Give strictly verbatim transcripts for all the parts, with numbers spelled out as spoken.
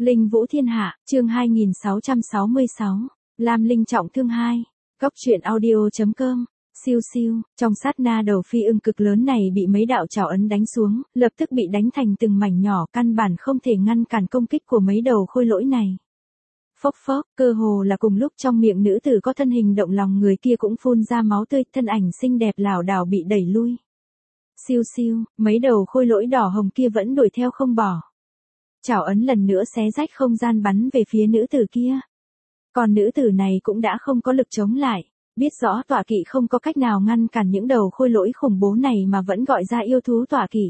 Linh Vũ Thiên Hạ, chương hai nghìn sáu trăm sáu mươi sáu, Lam Linh trọng thương hai. Cốc truyện audio.com. Siêu siêu, trong sát na đầu phi ưng cực lớn này bị mấy đạo trảo ấn đánh xuống, lập tức bị đánh thành từng mảnh nhỏ, căn bản không thể ngăn cản công kích của mấy đầu khôi lỗi này. Phốc phốc, cơ hồ là cùng lúc trong miệng nữ tử có thân hình động lòng người kia cũng phun ra máu tươi, thân ảnh xinh đẹp lảo đảo bị đẩy lui. Siêu siêu, mấy đầu khôi lỗi đỏ hồng kia vẫn đuổi theo không bỏ. Trảo ấn lần nữa xé rách không gian bắn về phía nữ tử kia. Còn nữ tử này cũng đã không có lực chống lại, biết rõ tọa kỵ không có cách nào ngăn cản những đầu khôi lỗi khủng bố này mà vẫn gọi ra yêu thú tọa kỵ.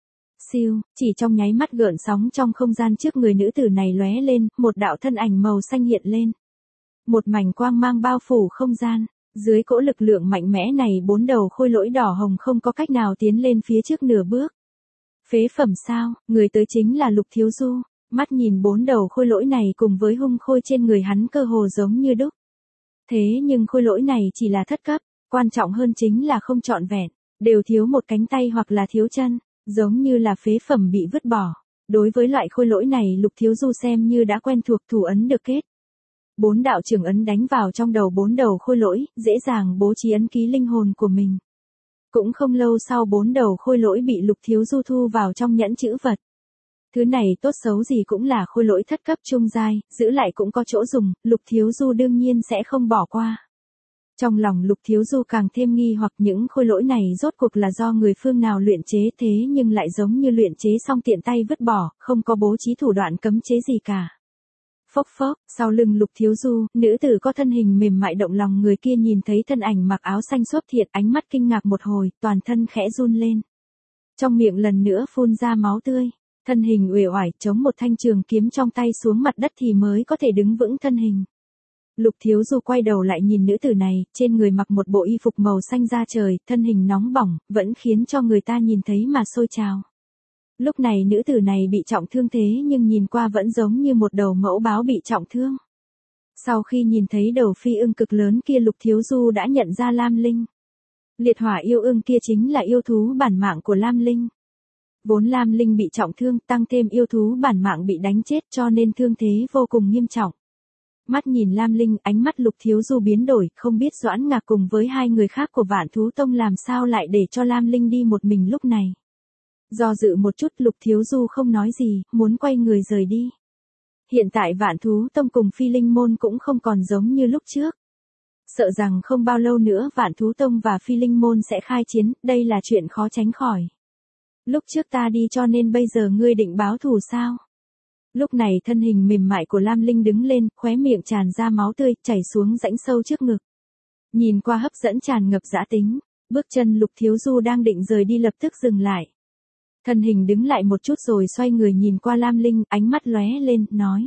Siêu, chỉ trong nháy mắt gợn sóng trong không gian trước người nữ tử này lóe lên, một đạo thân ảnh màu xanh hiện lên. Một mảnh quang mang bao phủ không gian, dưới cỗ lực lượng mạnh mẽ này bốn đầu khôi lỗi đỏ hồng không có cách nào tiến lên phía trước nửa bước. Phế phẩm sao, người tới chính là Lục Thiếu Du, mắt nhìn bốn đầu khôi lỗi này cùng với hung khôi trên người hắn cơ hồ giống như đúc. Thế nhưng khôi lỗi này chỉ là thất cấp, quan trọng hơn chính là không trọn vẹn, đều thiếu một cánh tay hoặc là thiếu chân, giống như là phế phẩm bị vứt bỏ. Đối với loại khôi lỗi này Lục Thiếu Du xem như đã quen thuộc thủ ấn được kết. Bốn đạo trường ấn đánh vào trong đầu bốn đầu khôi lỗi, dễ dàng bố trí ấn ký linh hồn của mình. Cũng không lâu sau bốn đầu khôi lỗi bị Lục Thiếu Du thu vào trong nhẫn chữ vật. Thứ này tốt xấu gì cũng là khôi lỗi thất cấp trung giai, giữ lại cũng có chỗ dùng, Lục Thiếu Du đương nhiên sẽ không bỏ qua. Trong lòng Lục Thiếu Du càng thêm nghi hoặc những khôi lỗi này rốt cuộc là do người phương nào luyện chế thế nhưng lại giống như luyện chế xong tiện tay vứt bỏ, không có bố trí thủ đoạn cấm chế gì cả. Phốc phốc, sau lưng Lục Thiếu Du, nữ tử có thân hình mềm mại động lòng người kia nhìn thấy thân ảnh mặc áo xanh xốp thiệt, ánh mắt kinh ngạc một hồi, toàn thân khẽ run lên. Trong miệng lần nữa phun ra máu tươi, thân hình uể oải chống một thanh trường kiếm trong tay xuống mặt đất thì mới có thể đứng vững thân hình. Lục Thiếu Du quay đầu lại nhìn nữ tử này, trên người mặc một bộ y phục màu xanh da trời, thân hình nóng bỏng, vẫn khiến cho người ta nhìn thấy mà sôi trào. Lúc này nữ tử này bị trọng thương thế nhưng nhìn qua vẫn giống như một đầu mẫu báo bị trọng thương. Sau khi nhìn thấy đầu phi ưng cực lớn kia Lục Thiếu Du đã nhận ra Lam Linh. Liệt hỏa yêu ưng kia chính là yêu thú bản mạng của Lam Linh. Vốn Lam Linh bị trọng thương, tăng thêm yêu thú bản mạng bị đánh chết cho nên thương thế vô cùng nghiêm trọng. Mắt nhìn Lam Linh, ánh mắt Lục Thiếu Du biến đổi, không biết Doãn Ngạc cùng với hai người khác của Vạn Thú Tông làm sao lại để cho Lam Linh đi một mình lúc này. Do dự một chút Lục Thiếu Du không nói gì, muốn quay người rời đi. Hiện tại Vạn Thú Tông cùng Phi Linh Môn cũng không còn giống như lúc trước. Sợ rằng không bao lâu nữa Vạn Thú Tông và Phi Linh Môn sẽ khai chiến, đây là chuyện khó tránh khỏi. Lúc trước ta đi cho nên bây giờ ngươi định báo thù sao? Lúc này thân hình mềm mại của Lam Linh đứng lên, khóe miệng tràn ra máu tươi, chảy xuống rãnh sâu trước ngực. Nhìn qua hấp dẫn tràn ngập dã tính, bước chân Lục Thiếu Du đang định rời đi lập tức dừng lại. Thân hình đứng lại một chút rồi xoay người nhìn qua Lam Linh, ánh mắt lóe lên, nói.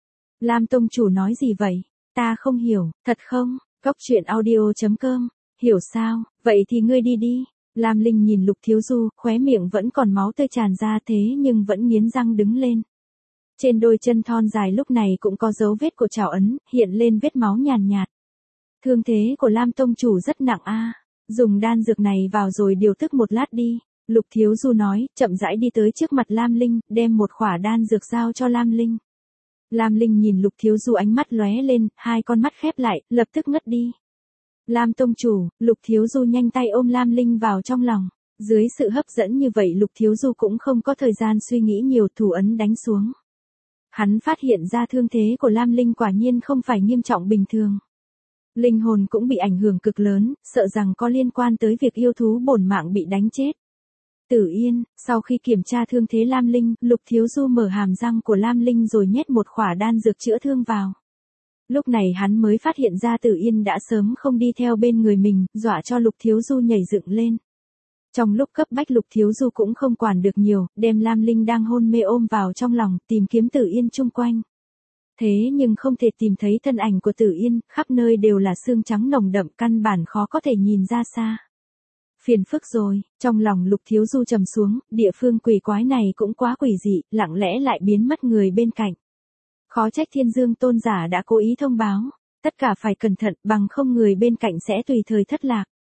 Lam Tông chủ nói gì vậy? Ta không hiểu, thật không? Cốc truyện audio.com, hiểu sao? Vậy thì ngươi đi đi. Lam Linh nhìn Lục Thiếu Du, khóe miệng vẫn còn máu tươi tràn ra thế nhưng vẫn nghiến răng đứng lên. Trên đôi chân thon dài lúc này cũng có dấu vết của trảo ấn, hiện lên vết máu nhàn nhạt. Thương thế của Lam Tông chủ rất nặng a, dùng đan dược này vào rồi điều tức một lát đi. Lục Thiếu Du nói, chậm rãi đi tới trước mặt Lam Linh, đem một khỏa đan dược giao cho Lam Linh. Lam Linh nhìn Lục Thiếu Du ánh mắt lóe lên, hai con mắt khép lại, lập tức ngất đi. Lam Tông chủ, Lục Thiếu Du nhanh tay ôm Lam Linh vào trong lòng. Dưới sự hấp dẫn như vậy Lục Thiếu Du cũng không có thời gian suy nghĩ nhiều, thủ ấn đánh xuống. Hắn phát hiện ra thương thế của Lam Linh quả nhiên không phải nghiêm trọng bình thường. Linh hồn cũng bị ảnh hưởng cực lớn, sợ rằng có liên quan tới việc yêu thú bổn mạng bị đánh chết. Tử Yên, sau khi kiểm tra thương thế Lam Linh, Lục Thiếu Du mở hàm răng của Lam Linh rồi nhét một khỏa đan dược chữa thương vào. Lúc này hắn mới phát hiện ra Tử Yên đã sớm không đi theo bên người mình, dọa cho Lục Thiếu Du nhảy dựng lên. Trong lúc cấp bách Lục Thiếu Du cũng không quản được nhiều, đem Lam Linh đang hôn mê ôm vào trong lòng, tìm kiếm Tử Yên chung quanh. Thế nhưng không thể tìm thấy thân ảnh của Tử Yên, khắp nơi đều là xương trắng nồng đậm, căn bản khó có thể nhìn ra xa. Phiền phức rồi, trong lòng Lục Thiếu Du trầm xuống, địa phương quỷ quái này cũng quá quỷ dị, lặng lẽ lại biến mất người bên cạnh. Khó trách Thiên Dương tôn giả đã cố ý thông báo, tất cả phải cẩn thận bằng không người bên cạnh sẽ tùy thời thất lạc.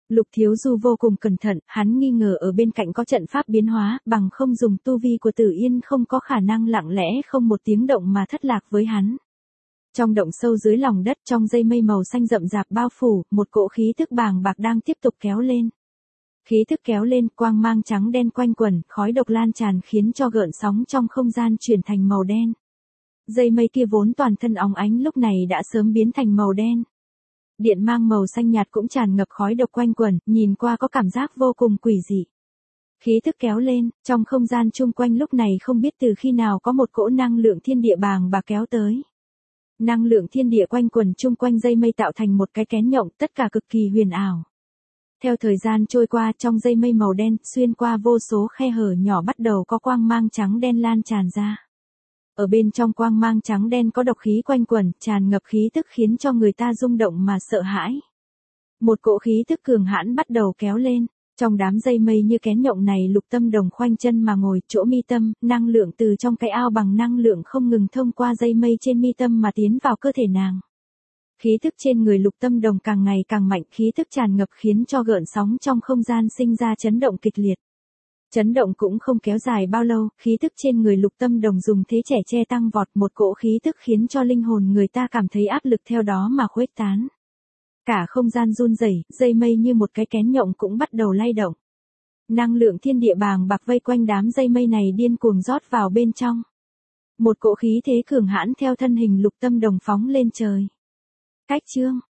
Lục Thiếu Du vô cùng cẩn thận, hắn nghi ngờ ở bên cạnh có trận pháp biến hóa, bằng không dùng tu vi của Tử Yên không có khả năng lặng lẽ không một tiếng động mà thất lạc với hắn. Trong động sâu dưới lòng đất, trong dây mây màu xanh rậm rạp bao phủ, một cỗ khí tức bàng bạc đang tiếp tục kéo lên. Khí tức kéo lên, quang mang trắng đen quanh quẩn, khói độc lan tràn khiến cho gợn sóng trong không gian chuyển thành màu đen. Dây mây kia vốn toàn thân óng ánh lúc này đã sớm biến thành màu đen. Điện mang màu xanh nhạt cũng tràn ngập khói độc quanh quẩn, nhìn qua có cảm giác vô cùng quỷ dị. Khí tức kéo lên, trong không gian chung quanh lúc này không biết từ khi nào có một cỗ năng lượng thiên địa bàng bạc kéo tới. Năng lượng thiên địa quanh quẩn chung quanh dây mây tạo thành một cái kén nhộng, tất cả cực kỳ huyền ảo. Theo thời gian trôi qua, trong dây mây màu đen, xuyên qua vô số khe hở nhỏ bắt đầu có quang mang trắng đen lan tràn ra. Ở bên trong quang mang trắng đen có độc khí quanh quẩn, tràn ngập khí tức khiến cho người ta rung động mà sợ hãi. Một cỗ khí tức cường hãn bắt đầu kéo lên. Trong đám dây mây như kén nhộng này, Lục Tâm Đồng khoanh chân mà ngồi, chỗ mi tâm, năng lượng từ trong cái ao bằng năng lượng không ngừng thông qua dây mây trên mi tâm mà tiến vào cơ thể nàng. Khí tức trên người Lục Tâm Đồng càng ngày càng mạnh, khí tức tràn ngập khiến cho gợn sóng trong không gian sinh ra chấn động kịch liệt. Chấn động cũng không kéo dài bao lâu, khí tức trên người Lục Tâm Đồng dùng thế trẻ che tăng vọt, một cỗ khí tức khiến cho linh hồn người ta cảm thấy áp lực theo đó mà khuếch tán. Cả không gian run rẩy, dây mây như một cái kén nhộng cũng bắt đầu lay động. Năng lượng thiên địa bàng bạc vây quanh đám dây mây này điên cuồng rót vào bên trong. Một cỗ khí thế cường hãn theo thân hình Lục Tâm Đồng phóng lên trời. Cách chương